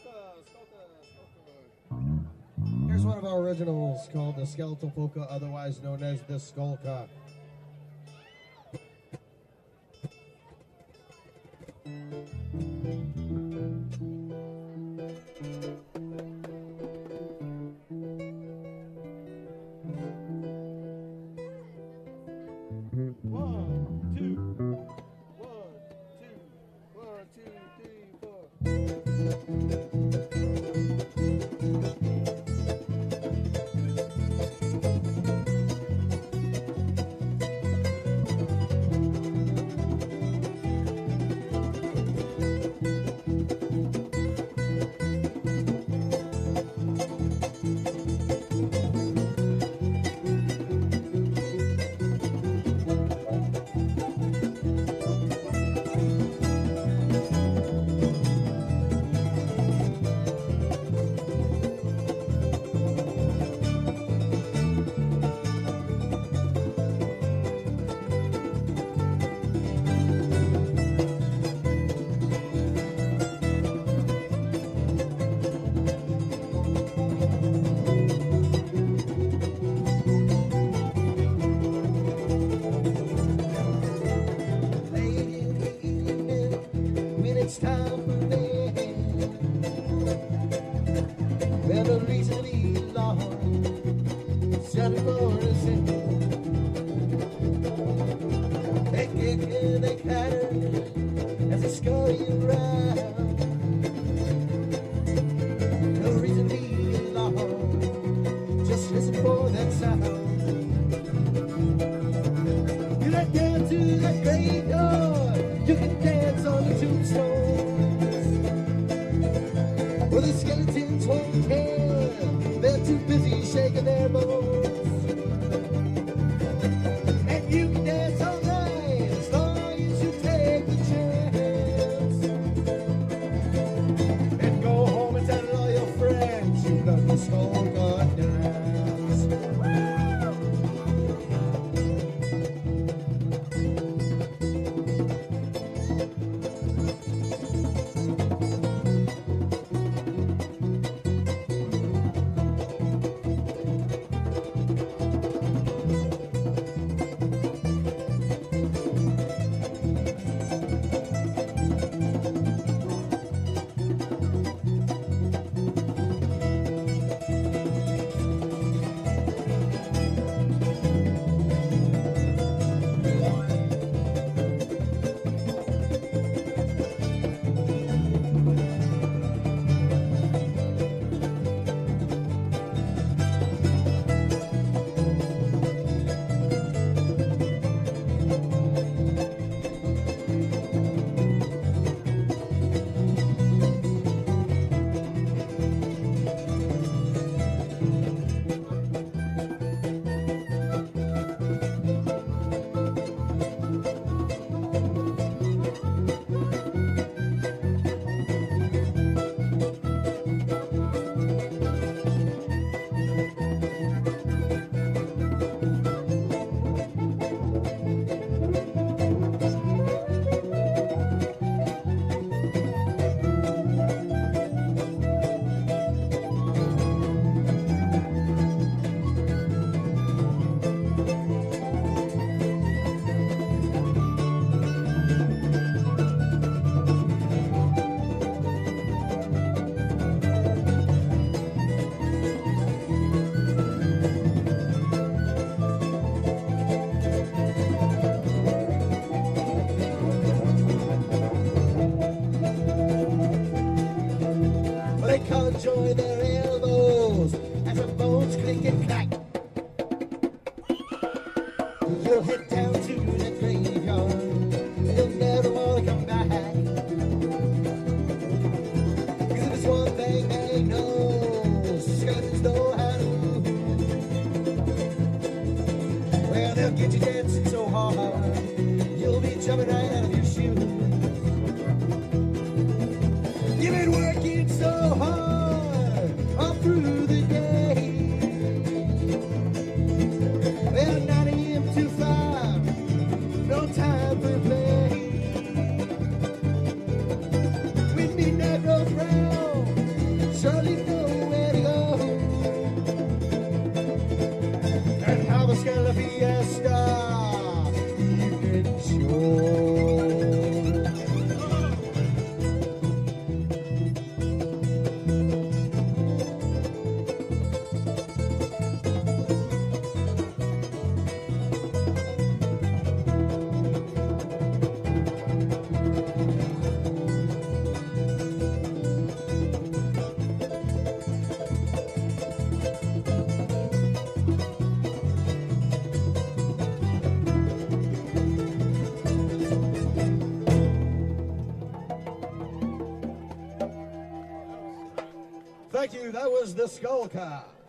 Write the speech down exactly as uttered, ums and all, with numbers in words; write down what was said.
Here's one of our originals called the Skeletal Polka, otherwise known as the Skolka. One, two, one, two, one, two, three, four. It's time for bed. Well, the reason we lost Saturday morning, they kick and they clatter as they score you around. No reason we lost, just listen for that sound. You let down to that graveyard, you can dance on the tombstone. Well, the skeletons won't care, they're too busy shaking their bones. And you can dance all night as long as you take the chance. And go home and tell all your friends you've done the Skolka dance. They conjoin their elbows as the bones click and clack. You'll head down to that graveyard and you'll never want to come back. Cause if it's one thing they know, skeletons know how to move. Well, they'll get you dancing so hard, you'll be jumping right out of your shoes. You've been working so hard all through the day. Well, nine a.m. to five, no time for play. When midnight rolls round, Thank you. That was the Skull Car.